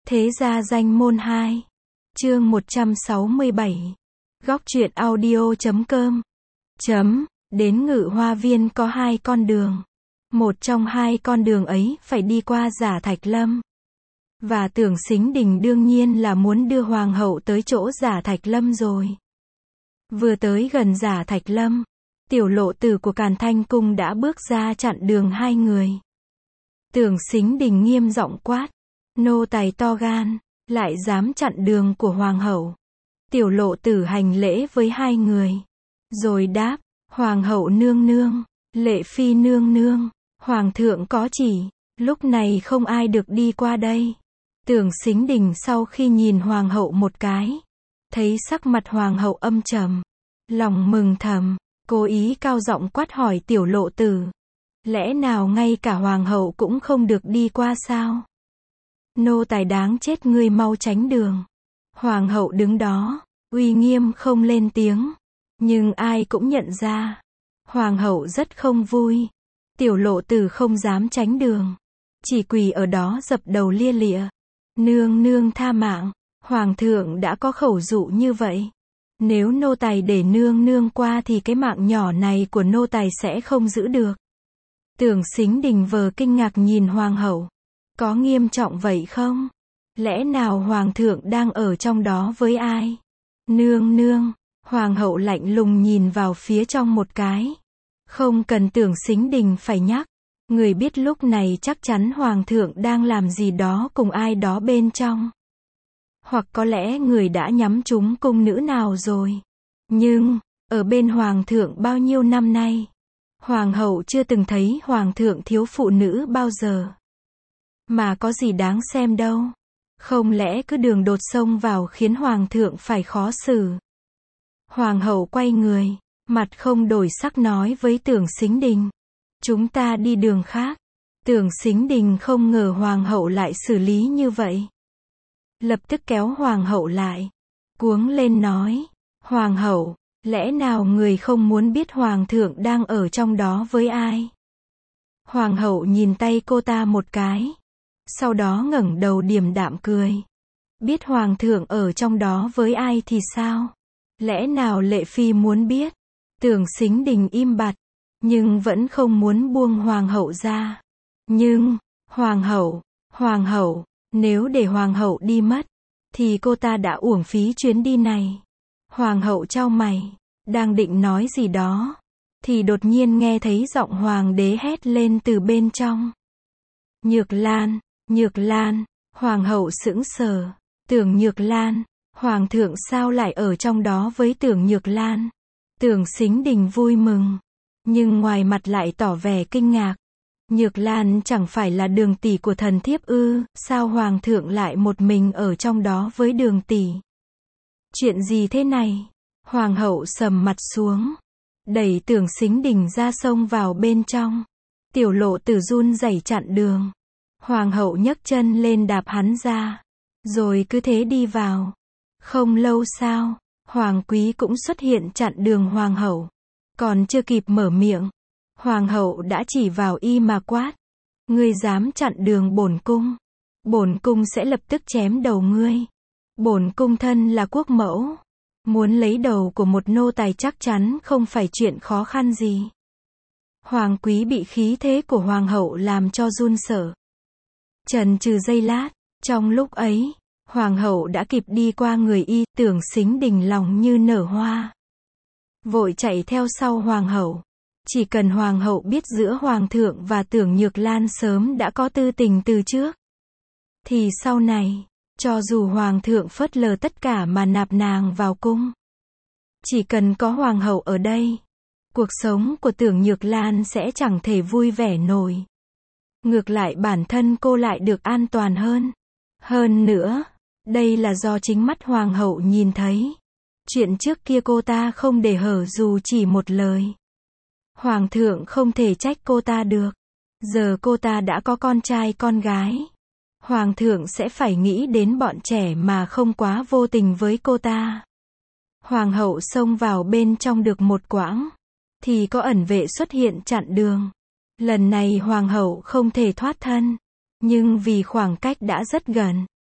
Thế gia danh môn 2. Chương 167. Góc truyện audio.com. Đến Ngự Hoa Viên có 2 con đường. Một trong 2 con đường ấy phải đi qua Giả Thạch Lâm. Và Tưởng Sính Đình đương nhiên là muốn đưa hoàng hậu tới chỗ Giả Thạch Lâm rồi. Vừa tới gần Giả Thạch Lâm, tiểu lộ tử của Càn Thanh Cung đã bước ra chặn đường 2 người. Tưởng Sính Đình nghiêm giọng quát: nô tài to gan, lại dám chặn đường của hoàng hậu. Tiểu lộ tử hành lễ với 2 người, rồi đáp: hoàng hậu nương nương, lệ phi nương nương, hoàng thượng có chỉ, lúc này không ai được đi qua đây. Tưởng Sính Đình sau khi nhìn hoàng hậu một cái, thấy sắc mặt hoàng hậu âm trầm, lòng mừng thầm, cố ý cao giọng quát hỏi tiểu lộ tử: lẽ nào ngay cả hoàng hậu cũng không được đi qua sao? Nô tài đáng chết, ngươi mau tránh đường. Hoàng hậu đứng đó, uy nghiêm không lên tiếng, nhưng ai cũng nhận ra, hoàng hậu rất không vui. Tiểu lộ tử không dám tránh đường, chỉ quỳ ở đó dập đầu lia lịa: nương nương tha mạng, hoàng thượng đã có khẩu dụ như vậy. Nếu nô tài để nương nương qua thì cái mạng nhỏ này của nô tài sẽ không giữ được. Tưởng Sính Đình vờ kinh ngạc nhìn hoàng hậu: có nghiêm trọng vậy không? Lẽ nào hoàng thượng đang ở trong đó với ai? Nương nương. Hoàng hậu lạnh lùng nhìn vào phía trong một cái. Không cần Tưởng Sính Đình phải nhắc, người biết lúc này chắc chắn hoàng thượng đang làm gì đó cùng ai đó bên trong. Hoặc có lẽ người đã nhắm trúng cung nữ nào rồi. Nhưng, ở bên hoàng thượng bao nhiêu năm nay, hoàng hậu chưa từng thấy hoàng thượng thiếu phụ nữ bao giờ. Mà có gì đáng xem đâu. Không lẽ cứ đường đột xông vào khiến hoàng thượng phải khó xử. Hoàng hậu quay người, mặt không đổi sắc nói với Tưởng Sính Đình: chúng ta đi đường khác. Tưởng Sính Đình không ngờ hoàng hậu lại xử lý như vậy. Lập tức kéo hoàng hậu lại, cuống lên nói: hoàng hậu, lẽ nào người không muốn biết hoàng thượng đang ở trong đó với ai? Hoàng hậu nhìn tay cô ta một cái, sau đó ngẩng đầu điềm đạm cười: biết hoàng thượng ở trong đó với ai thì sao? Lẽ nào lệ phi muốn biết? Tưởng Sính Đình im bặt, nhưng vẫn không muốn buông hoàng hậu ra. Nhưng, hoàng hậu, nếu để hoàng hậu đi mất, thì cô ta đã uổng phí chuyến đi này. Hoàng hậu chau mày, đang định nói gì đó, thì đột nhiên nghe thấy giọng hoàng đế hét lên từ bên trong: Nhược Lan, Nhược Lan. Hoàng hậu sững sờ: Tưởng Nhược Lan, hoàng thượng sao lại ở trong đó với Tưởng Nhược Lan? Tưởng Sính Đình vui mừng, nhưng ngoài mặt lại tỏ vẻ kinh ngạc. Nhược Lan chẳng phải là Đường tỷ của thần thiếp ư? Sao hoàng thượng lại một mình ở trong đó với Đường tỷ? Chuyện gì thế này? Hoàng hậu sầm mặt xuống, đẩy Tưởng Sính Đình ra xông vào bên trong. Tiểu lộ tử run rẩy chặn đường. Hoàng hậu nhấc chân lên đạp hắn ra, rồi cứ thế đi vào. Không lâu sau, hoàng quý cũng xuất hiện chặn đường hoàng hậu. Còn chưa kịp mở miệng, hoàng hậu đã chỉ vào y mà quát: ngươi dám chặn đường bổn cung sẽ lập tức chém đầu ngươi. Bổn cung thân là quốc mẫu, muốn lấy đầu của một nô tài chắc chắn không phải chuyện khó khăn gì. Hoàng quý bị khí thế của hoàng hậu làm cho run sợ. Chần chừ giây lát, trong lúc ấy, hoàng hậu đã kịp đi qua người y. Tưởng Sính Đình lòng như nở hoa, vội chạy theo sau hoàng hậu. Chỉ cần hoàng hậu biết giữa hoàng thượng và Tưởng Nhược Lan sớm đã có tư tình từ trước, thì sau này, cho dù hoàng thượng phớt lờ tất cả mà nạp nàng vào cung, chỉ cần có hoàng hậu ở đây, cuộc sống của Tưởng Nhược Lan sẽ chẳng thể vui vẻ nổi. Ngược lại bản thân cô lại được an toàn hơn. Hơn nữa, đây là do chính mắt hoàng hậu nhìn thấy. Chuyện trước kia cô ta không để hở dù chỉ một lời. Hoàng thượng không thể trách cô ta được. Giờ cô ta đã có con trai con gái, hoàng thượng sẽ phải nghĩ đến bọn trẻ mà không quá vô tình với cô ta. Hoàng hậu xông vào bên trong được một quãng, thì có ẩn vệ xuất hiện chặn đường. Lần này hoàng hậu không thể thoát thân, nhưng vì khoảng cách đã rất gần,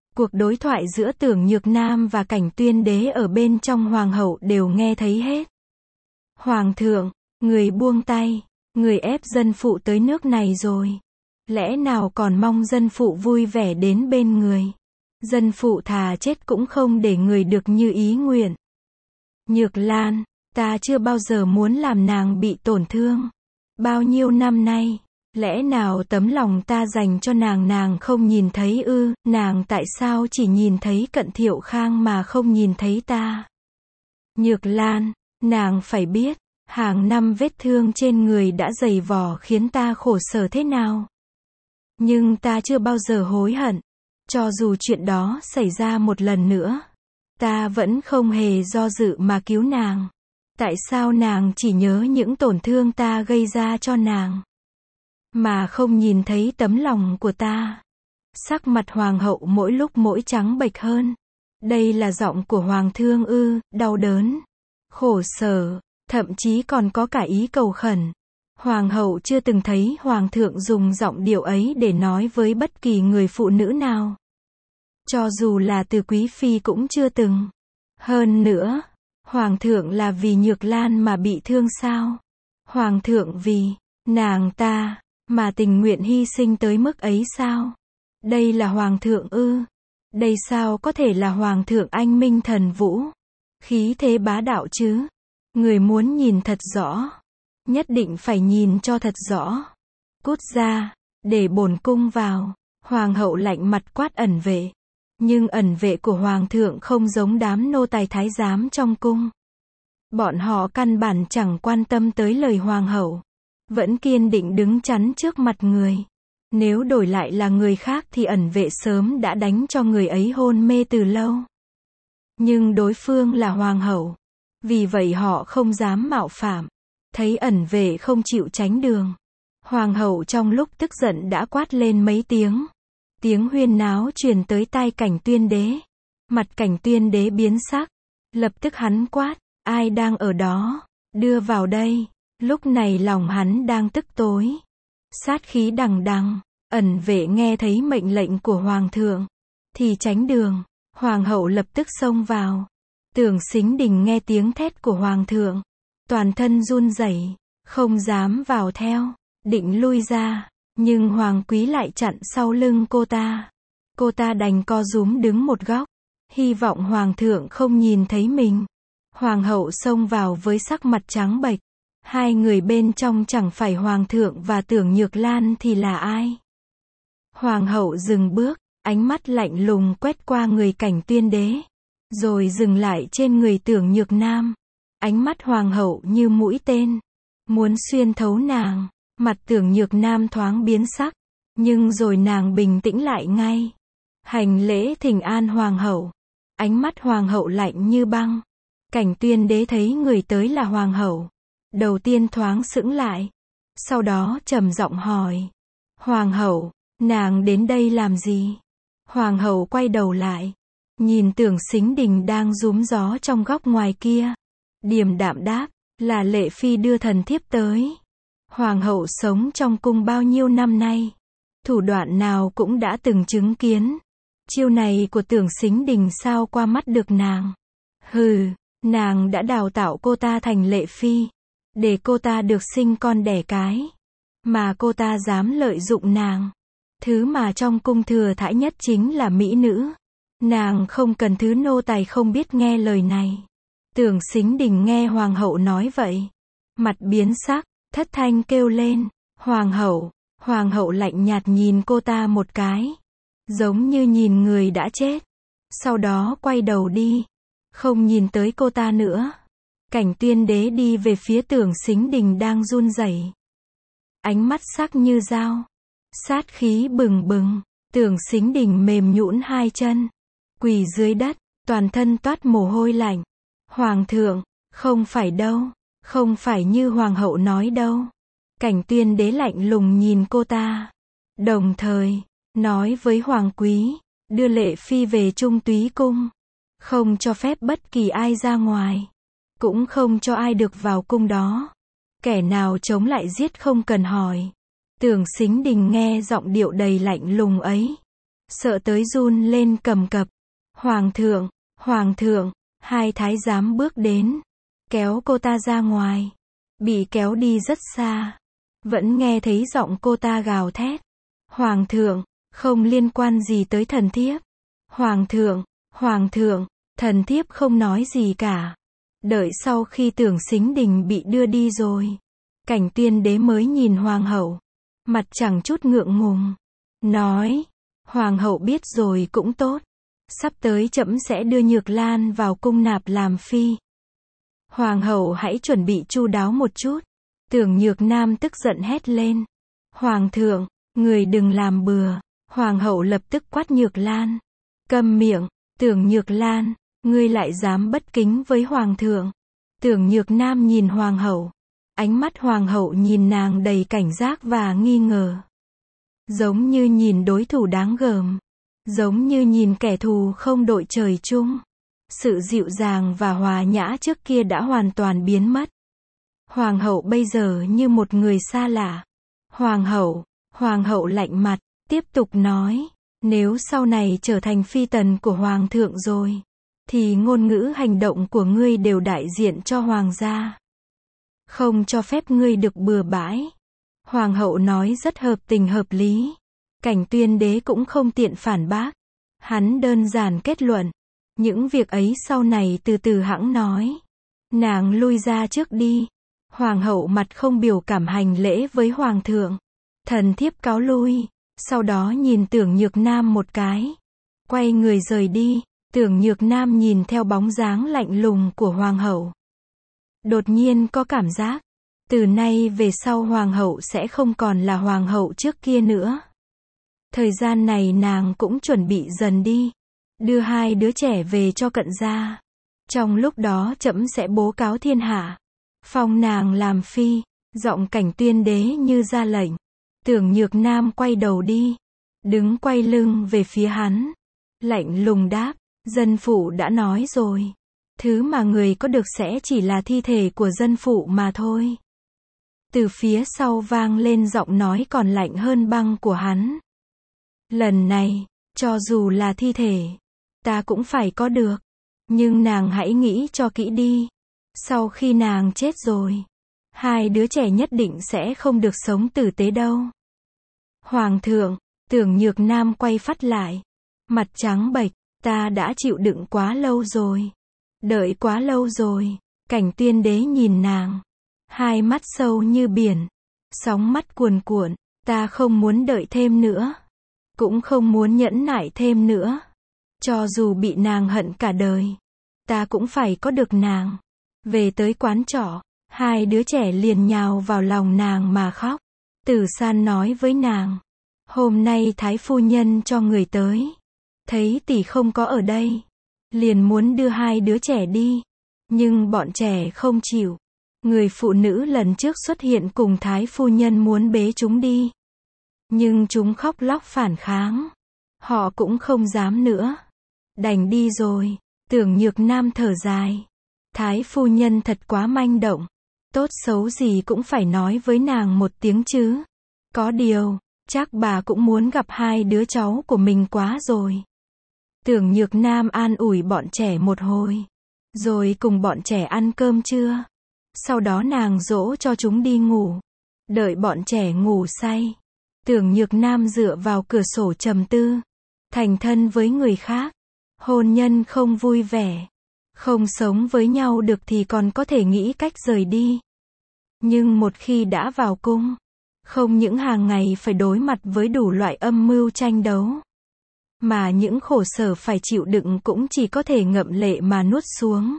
Cuộc đối thoại giữa Tưởng Nhược Nam và Cảnh Tuyên Đế ở bên trong hoàng hậu đều nghe thấy hết. Hoàng thượng, người buông tay, người ép dân phụ tới nước này rồi. Lẽ nào còn mong dân phụ vui vẻ đến bên người. Dân phụ thà chết cũng không để người được như ý nguyện. Nhược Lan, ta chưa bao giờ muốn làm nàng bị tổn thương. Bao nhiêu năm nay, lẽ nào tấm lòng ta dành cho nàng không nhìn thấy ư, nàng tại sao chỉ nhìn thấy Cận Thiệu Khang mà không nhìn thấy ta? Nhược Lan, nàng phải biết, hàng năm vết thương trên người đã dày vò khiến ta khổ sở thế nào. Nhưng ta chưa bao giờ hối hận. Cho dù chuyện đó xảy ra một lần nữa, ta vẫn không hề do dự mà cứu nàng. Tại sao nàng chỉ nhớ những tổn thương ta gây ra cho nàng, mà không nhìn thấy tấm lòng của ta? Sắc mặt hoàng hậu mỗi lúc mỗi trắng bệch hơn. Đây là giọng của hoàng thương ư, đau đớn, khổ sở, thậm chí còn có cả ý cầu khẩn. Hoàng hậu chưa từng thấy hoàng thượng dùng giọng điệu ấy để nói với bất kỳ người phụ nữ nào. Cho dù là Từ Quý Phi cũng chưa từng. Hơn nữa, hoàng thượng là vì Nhược Lan mà bị thương sao? Hoàng thượng vì nàng ta mà tình nguyện hy sinh tới mức ấy sao? Đây là hoàng thượng ư? Đây sao có thể là hoàng thượng anh minh thần vũ, khí thế bá đạo chứ? Người muốn nhìn thật rõ, nhất định phải nhìn cho thật rõ. Cút ra, để bổn cung vào. Hoàng hậu lạnh mặt quát ẩn vệ. Nhưng ẩn vệ của hoàng thượng không giống đám nô tài thái giám trong cung. Bọn họ căn bản chẳng quan tâm tới lời hoàng hậu, vẫn kiên định đứng chắn trước mặt người. Nếu đổi lại là người khác thì ẩn vệ sớm đã đánh cho người ấy hôn mê từ lâu. Nhưng đối phương là hoàng hậu, vì vậy họ không dám mạo phạm. Thấy ẩn vệ không chịu tránh đường, hoàng hậu trong lúc tức giận đã quát lên mấy tiếng. Tiếng huyên náo truyền tới tai Cảnh Tuyên Đế. Mặt Cảnh Tuyên Đế biến sắc. Lập tức hắn quát, ai đang ở đó? Đưa vào đây. Lúc này lòng hắn đang tức tối, sát khí đằng đằng. Ẩn vệ nghe thấy mệnh lệnh của hoàng thượng thì tránh đường. Hoàng hậu lập tức xông vào. Tưởng Sính Đình nghe tiếng thét của hoàng thượng, toàn thân run rẩy, không dám vào theo, định lui ra, nhưng hoàng quý lại chặn sau lưng cô ta. Cô ta đành co rúm đứng một góc, hy vọng hoàng thượng không nhìn thấy mình. Hoàng hậu xông vào với sắc mặt trắng bệch. Hai người bên trong chẳng phải hoàng thượng và Tưởng Nhược Lan thì là ai? Hoàng hậu dừng bước, ánh mắt lạnh lùng quét qua người Cảnh Tuyên Đế, rồi dừng lại trên người Tưởng Nhược Nam. Ánh mắt hoàng hậu như mũi tên, muốn xuyên thấu nàng. Mặt Tưởng Nhược Nam thoáng biến sắc, nhưng rồi nàng bình tĩnh lại ngay. Hành lễ thỉnh an hoàng hậu. Ánh mắt hoàng hậu lạnh như băng. Cảnh Tuyên Đế thấy người tới là hoàng hậu, đầu tiên thoáng sững lại, sau đó trầm giọng hỏi: Hoàng hậu, nàng đến đây làm gì? Hoàng hậu quay đầu lại, nhìn Tưởng Sính Đình đang rúm gió trong góc ngoài kia, điềm đạm đáp: là Lệ Phi đưa thần thiếp tới. Hoàng hậu sống trong cung bao nhiêu năm nay, thủ đoạn nào cũng đã từng chứng kiến. Chiêu này của Tưởng Sính Đình sao qua mắt được nàng? Hừ, nàng đã đào tạo cô ta thành Lệ Phi, để cô ta được sinh con đẻ cái, mà cô ta dám lợi dụng nàng. Thứ mà trong cung thừa thãi nhất chính là mỹ nữ. Nàng không cần thứ nô tài không biết nghe lời này. Tưởng Sính Đình nghe hoàng hậu nói vậy, mặt biến sắc, thất thanh kêu lên: Hoàng hậu! Hoàng hậu lạnh nhạt nhìn cô ta một cái, giống như nhìn người đã chết. Sau đó quay đầu đi, không nhìn tới cô ta nữa. Cảnh Tuyên Đế đi về phía Tưởng Sính Đình đang run rẩy, ánh mắt sắc như dao, sát khí bừng bừng. Tưởng Sính Đình mềm nhũn hai chân, quỳ dưới đất, toàn thân toát mồ hôi lạnh. Hoàng thượng, không phải đâu, không phải như hoàng hậu nói đâu. Cảnh Tuyên Đế lạnh lùng nhìn cô ta, đồng thời nói với hoàng quý, đưa Lệ Phi về Trung Túy cung, không cho phép bất kỳ ai ra ngoài, cũng không cho ai được vào cung đó. Kẻ nào chống lại giết không cần hỏi. Tưởng Sính Đình nghe giọng điệu đầy lạnh lùng ấy, sợ tới run lên cầm cập. Hoàng thượng, hai thái giám bước đến, kéo cô ta ra ngoài. Bị kéo đi rất xa. Vẫn nghe thấy giọng cô ta gào thét. Hoàng thượng, không liên quan gì tới thần thiếp. Hoàng thượng, thần thiếp không nói gì cả. Đợi sau khi Tưởng Sính Đình bị đưa đi rồi, Cảnh Tuyên Đế mới nhìn hoàng hậu, mặt chẳng chút ngượng ngùng, nói, hoàng hậu biết rồi cũng tốt, sắp tới trẫm sẽ đưa Nhược Lan vào cung nạp làm phi. Hoàng hậu hãy chuẩn bị chu đáo một chút. Tưởng Nhược Nam tức giận hét lên. Hoàng thượng, người đừng làm bừa. Hoàng hậu lập tức quát Nhược Lan. Câm miệng, Tưởng Nhược Lan, ngươi lại dám bất kính với hoàng thượng. Tưởng Nhược Nam nhìn hoàng hậu. Ánh mắt hoàng hậu nhìn nàng đầy cảnh giác và nghi ngờ. Giống như nhìn đối thủ đáng gờm. Giống như nhìn kẻ thù không đội trời chung. Sự dịu dàng và hòa nhã trước kia đã hoàn toàn biến mất. Hoàng hậu bây giờ như một người xa lạ. Hoàng hậu lạnh mặt, tiếp tục nói, nếu sau này trở thành phi tần của hoàng thượng rồi, thì ngôn ngữ hành động của ngươi đều đại diện cho hoàng gia. Không cho phép ngươi được bừa bãi. Hoàng hậu nói rất hợp tình hợp lý. Cảnh Tuyên Đế cũng không tiện phản bác. Hắn đơn giản kết luận. Những việc ấy sau này từ từ hẵng nói. Nàng lui ra trước đi. Hoàng hậu mặt không biểu cảm hành lễ với hoàng thượng. Thần thiếp cáo lui. Sau đó nhìn Tưởng Nhược Nam một cái. Quay người rời đi. Tưởng Nhược Nam nhìn theo bóng dáng lạnh lùng của hoàng hậu. Đột nhiên có cảm giác. Từ nay về sau hoàng hậu sẽ không còn là hoàng hậu trước kia nữa. Thời gian này nàng cũng chuẩn bị dần đi. Đưa hai đứa trẻ về cho cận gia. Trong lúc đó trẫm sẽ bố cáo thiên hạ. Phong nàng làm phi. Giọng Cảnh Tuyên Đế như ra lệnh. Tưởng Nhược Nam quay đầu đi. Đứng quay lưng về phía hắn. Lạnh lùng đáp. Dân phụ đã nói rồi. Thứ mà người có được sẽ chỉ là thi thể của dân phụ mà thôi. Từ phía sau vang lên giọng nói còn lạnh hơn băng của hắn. Lần này, cho dù là thi thể, ta cũng phải có được. Nhưng nàng hãy nghĩ cho kỹ đi. Sau khi nàng chết rồi, hai đứa trẻ nhất định sẽ không được sống tử tế đâu. Hoàng thượng, Tưởng Nhược Nam quay phắt lại. Mặt trắng bệch, ta đã chịu đựng quá lâu rồi. Đợi quá lâu rồi. Cảnh Tuyên Đế nhìn nàng. Hai mắt sâu như biển. Sóng mắt cuồn cuộn. Ta không muốn đợi thêm nữa. Cũng không muốn nhẫn nại thêm nữa. Cho dù bị nàng hận cả đời, ta cũng phải có được nàng. Về tới quán trọ, hai đứa trẻ liền nhào vào lòng nàng mà khóc. Tử San nói với nàng. Hôm nay Thái phu nhân cho người tới. Thấy tỷ không có ở đây. Liền muốn đưa hai đứa trẻ đi. Nhưng bọn trẻ không chịu. Người phụ nữ lần trước xuất hiện cùng Thái phu nhân muốn bế chúng đi. Nhưng chúng khóc lóc phản kháng. Họ cũng không dám nữa. Đành đi rồi. Tưởng Nhược Nam thở dài. Thái phu nhân thật quá manh động. Tốt xấu gì cũng phải nói với nàng một tiếng chứ. Có điều, chắc bà cũng muốn gặp hai đứa cháu của mình quá rồi. Tưởng Nhược Nam an ủi bọn trẻ một hồi. Rồi cùng bọn trẻ ăn cơm trưa. Sau đó nàng dỗ cho chúng đi ngủ. Đợi bọn trẻ ngủ say. Tưởng Nhược Nam dựa vào cửa sổ trầm tư. Thành thân với người khác. Hôn nhân không vui vẻ. Không sống với nhau được thì còn có thể nghĩ cách rời đi. Nhưng một khi đã vào cung, không những hàng ngày phải đối mặt với đủ loại âm mưu tranh đấu, mà những khổ sở phải chịu đựng cũng chỉ có thể ngậm lệ mà nuốt xuống.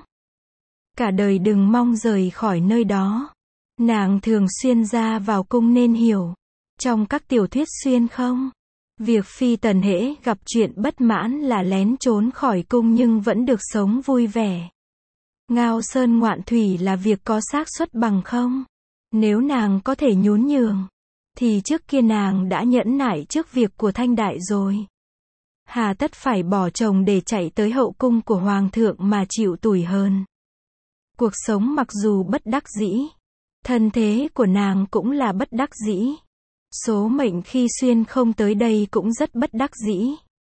Cả đời đừng mong rời khỏi nơi đó. Nàng thường xuyên ra vào cung nên hiểu. Trong các tiểu thuyết xuyên không? Việc phi tần hễ gặp chuyện bất mãn là lén trốn khỏi cung nhưng vẫn được sống vui vẻ. Ngao sơn ngoạn thủy là việc có xác suất bằng không? Nếu nàng có thể nhún nhường, thì trước kia nàng đã nhẫn nại trước việc của Thanh Đại rồi. Hà tất phải bỏ chồng để chạy tới hậu cung của hoàng thượng mà chịu tủi hờn. Cuộc sống mặc dù bất đắc dĩ, thân thế của nàng cũng là bất đắc dĩ. Số mệnh khi xuyên không tới đây cũng rất bất đắc dĩ.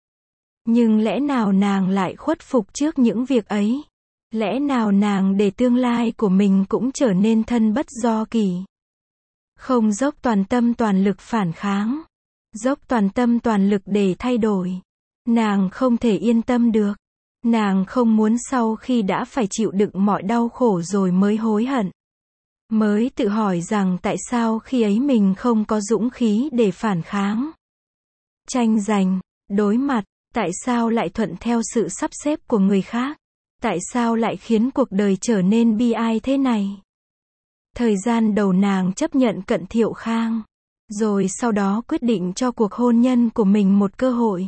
Nhưng lẽ nào nàng lại khuất phục trước những việc ấy? Lẽ nào nàng để tương lai của mình cũng trở nên thân bất do kỷ? Không dốc toàn tâm toàn lực phản kháng, dốc toàn tâm toàn lực để thay đổi. Nàng không thể yên tâm được. Nàng không muốn sau khi đã phải chịu đựng mọi đau khổ rồi mới hối hận. Mới tự hỏi rằng tại sao khi ấy mình không có dũng khí để phản kháng, tranh giành, đối mặt, tại sao lại thuận theo sự sắp xếp của người khác? Tại sao lại khiến cuộc đời trở nên bi ai thế này? Thời gian đầu nàng chấp nhận Cận Thiệu Khang, rồi sau đó quyết định cho cuộc hôn nhân của mình một cơ hội.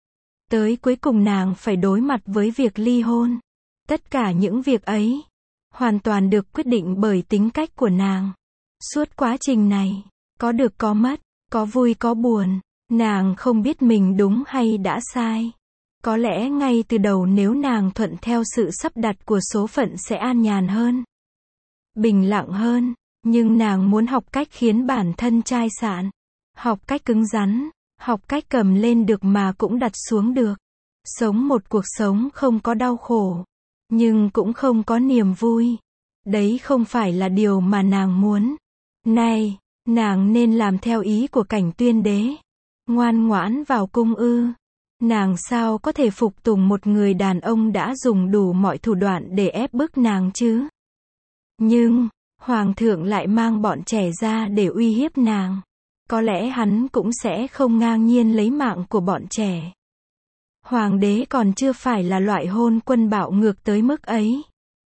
Tới cuối cùng nàng phải đối mặt với việc ly hôn. Tất cả những việc ấy hoàn toàn được quyết định bởi tính cách của nàng. Suốt quá trình này, có được có mất, có vui có buồn, nàng không biết mình đúng hay đã sai. Có lẽ ngay từ đầu nếu nàng thuận theo sự sắp đặt của số phận sẽ an nhàn hơn, bình lặng hơn, nhưng nàng muốn học cách khiến bản thân chai sạn, học cách cứng rắn, học cách cầm lên được mà cũng đặt xuống được. Sống một cuộc sống không có đau khổ, nhưng cũng không có niềm vui. Đấy không phải là điều mà nàng muốn. Này, nàng nên làm theo ý của Cảnh Tuyên Đế. Ngoan ngoãn vào cung ư? Nàng sao có thể phục tùng một người đàn ông đã dùng đủ mọi thủ đoạn để ép bức nàng chứ? Nhưng, Hoàng thượng lại mang bọn trẻ ra để uy hiếp nàng. Có lẽ hắn cũng sẽ không ngang nhiên lấy mạng của bọn trẻ. Hoàng đế còn chưa phải là loại hôn quân bạo ngược tới mức ấy.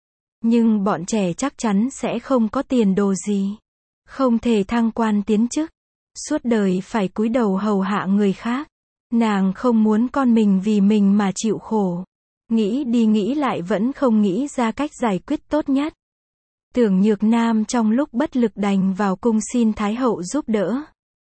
Nhưng bọn trẻ chắc chắn sẽ không có tiền đồ gì. Không thể thăng quan tiến chức. Suốt đời phải cúi đầu hầu hạ người khác. Nàng không muốn con mình vì mình mà chịu khổ. Nghĩ đi nghĩ lại vẫn không nghĩ ra cách giải quyết tốt nhất. Tưởng Nhược Nam trong lúc bất lực đành vào cung xin Thái hậu giúp đỡ.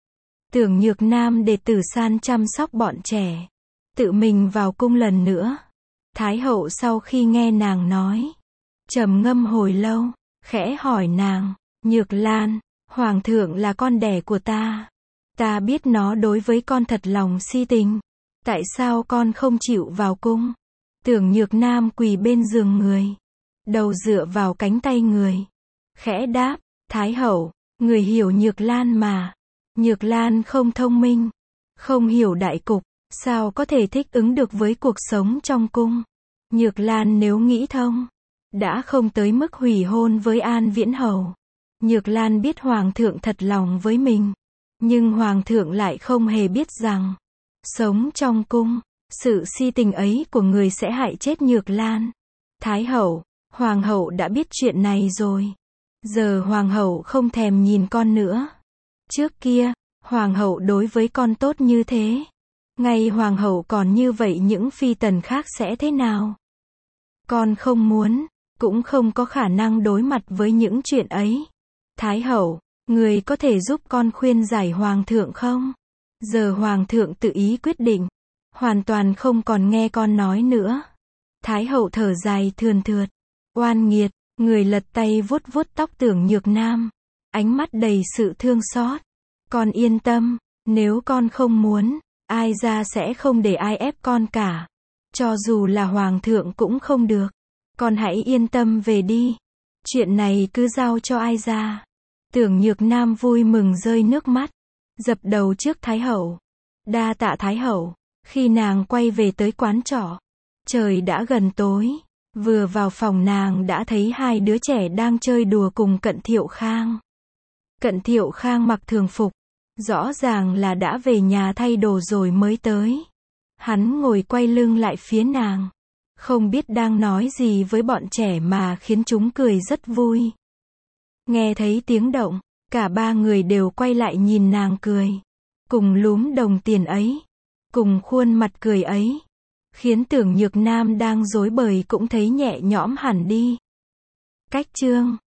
Tưởng Nhược Nam để Tử San chăm sóc bọn trẻ. Tự mình vào cung lần nữa. Thái hậu sau khi nghe nàng nói, trầm ngâm hồi lâu, khẽ hỏi nàng, Nhược Lan, Hoàng thượng là con đẻ của ta. Ta biết nó đối với con thật lòng si tình. Tại sao con không chịu vào cung? Tưởng Nhược Nam quỳ bên giường người, đầu dựa vào cánh tay người, khẽ đáp, Thái hậu, người hiểu Nhược Lan mà. Nhược Lan không thông minh, không hiểu đại cục, sao có thể thích ứng được với cuộc sống trong cung. Nhược Lan nếu nghĩ thông, đã không tới mức hủy hôn với An Viễn Hầu. Nhược Lan biết Hoàng thượng thật lòng với mình, nhưng Hoàng thượng lại không hề biết rằng, sống trong cung, sự si tình ấy của người sẽ hại chết Nhược Lan. Thái hậu, Hoàng hậu đã biết chuyện này rồi. Giờ Hoàng hậu không thèm nhìn con nữa. Trước kia, Hoàng hậu đối với con tốt như thế. Ngay Hoàng hậu còn như vậy những phi tần khác sẽ thế nào? Con không muốn, cũng không có khả năng đối mặt với những chuyện ấy. Thái hậu, người có thể giúp con khuyên giải Hoàng thượng không? Giờ Hoàng thượng tự ý quyết định, hoàn toàn không còn nghe con nói nữa. Thái hậu thở dài thườn thượt, oan nghiệt, người lật tay vuốt vuốt tóc Tưởng Nhược Nam, ánh mắt đầy sự thương xót. Con yên tâm, nếu con không muốn, ai ra sẽ không để ai ép con cả. Cho dù là Hoàng thượng cũng không được. Con hãy yên tâm về đi. Chuyện này cứ giao cho ai ra. Tưởng Nhược Nam vui mừng rơi nước mắt, dập đầu trước Thái hậu. Đa tạ Thái hậu. Khi nàng quay về tới quán trọ, trời đã gần tối. Vừa vào phòng nàng đã thấy hai đứa trẻ đang chơi đùa cùng Cận Thiệu Khang. Cận Thiệu Khang mặc thường phục, rõ ràng là đã về nhà thay đồ rồi mới tới. Hắn ngồi quay lưng lại phía nàng, không biết đang nói gì với bọn trẻ mà khiến chúng cười rất vui. Nghe thấy tiếng động, cả ba người đều quay lại nhìn nàng cười. Cùng lúm đồng tiền ấy, cùng khuôn mặt cười ấy, khiến Tưởng Nhược Nam đang rối bời cũng thấy nhẹ nhõm hẳn đi. Cách chương